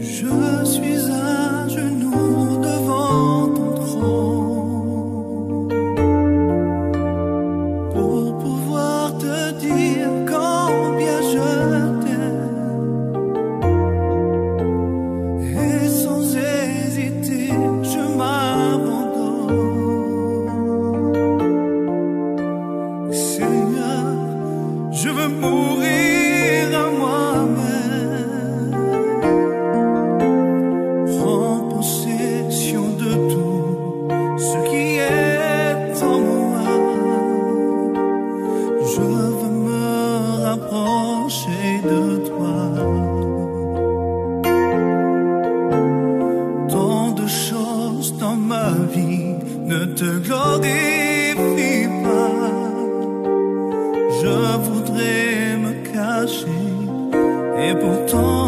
Je suis à genoux devant ton trône pour pouvoir te dire combien je t'aime, et sans hésiter je m'abandonne. Seigneur, je veux mourir à moi-même. De toi, tant de choses dans ma vie ne te glorifient pas. Je voudrais me cacher et pourtant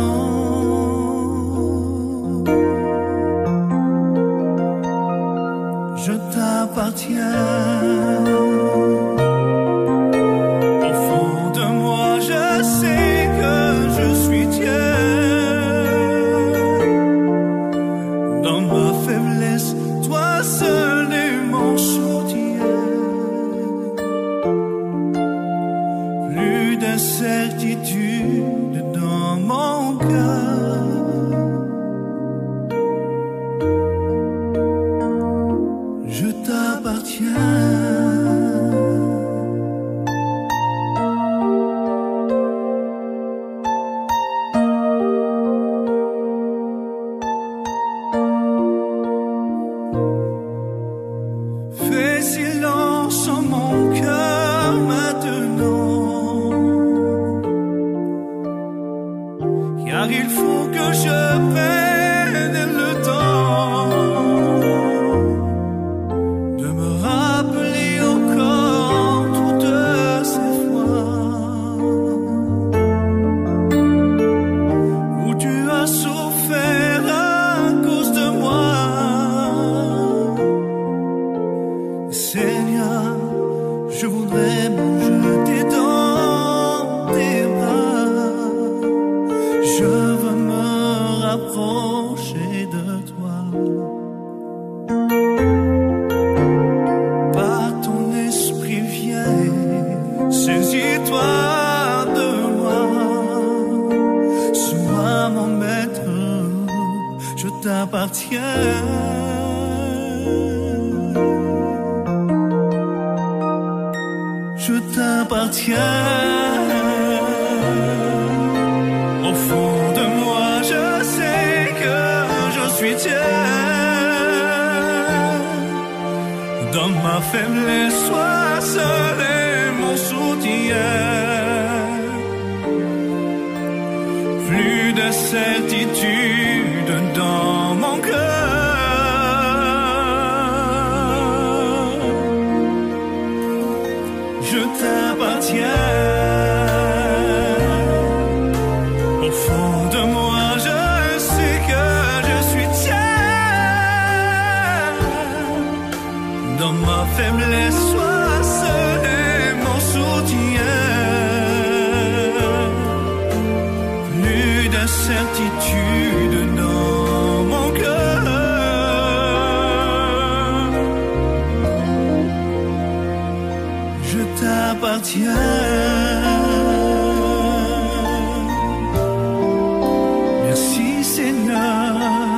je t'appartiens. Toi seul est mon soutien. Plus d'incertitude dans mon cœur. Je t'appartiens. Fais silence en mon cœur maintenant, car il faut que je prenne le temps de me rappeler encore toutes ces fois où tu as souffert à cause de moi. Seigneur, je voudrais me jeter dans tes bras. Je veux me rapprocher de toi. Par ton esprit viens et saisis-toi de moi. Sois mon maître, je t'appartiens. Je t'appartiens. Au fond de moi, je sais que je suis tien. Dans ma faiblesse, sois seul et mon soutien. Plus d'incertitude dans mon cœur. Je t'appartiens. Au fond de moi, je sais que je suis tien. Dans ma faiblesse, sois seul et mon soutien. Plus d'incertitude dans mon cœur. Je t'appartiens. Merci Seigneur.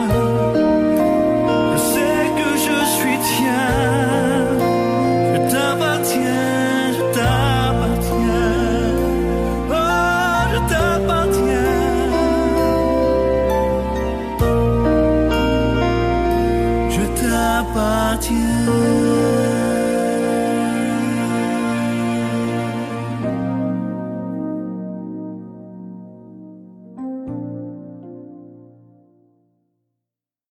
Je sais que je suis tien. Je t'appartiens, je t'appartiens. Oh, je t'appartiens. Je t'appartiens.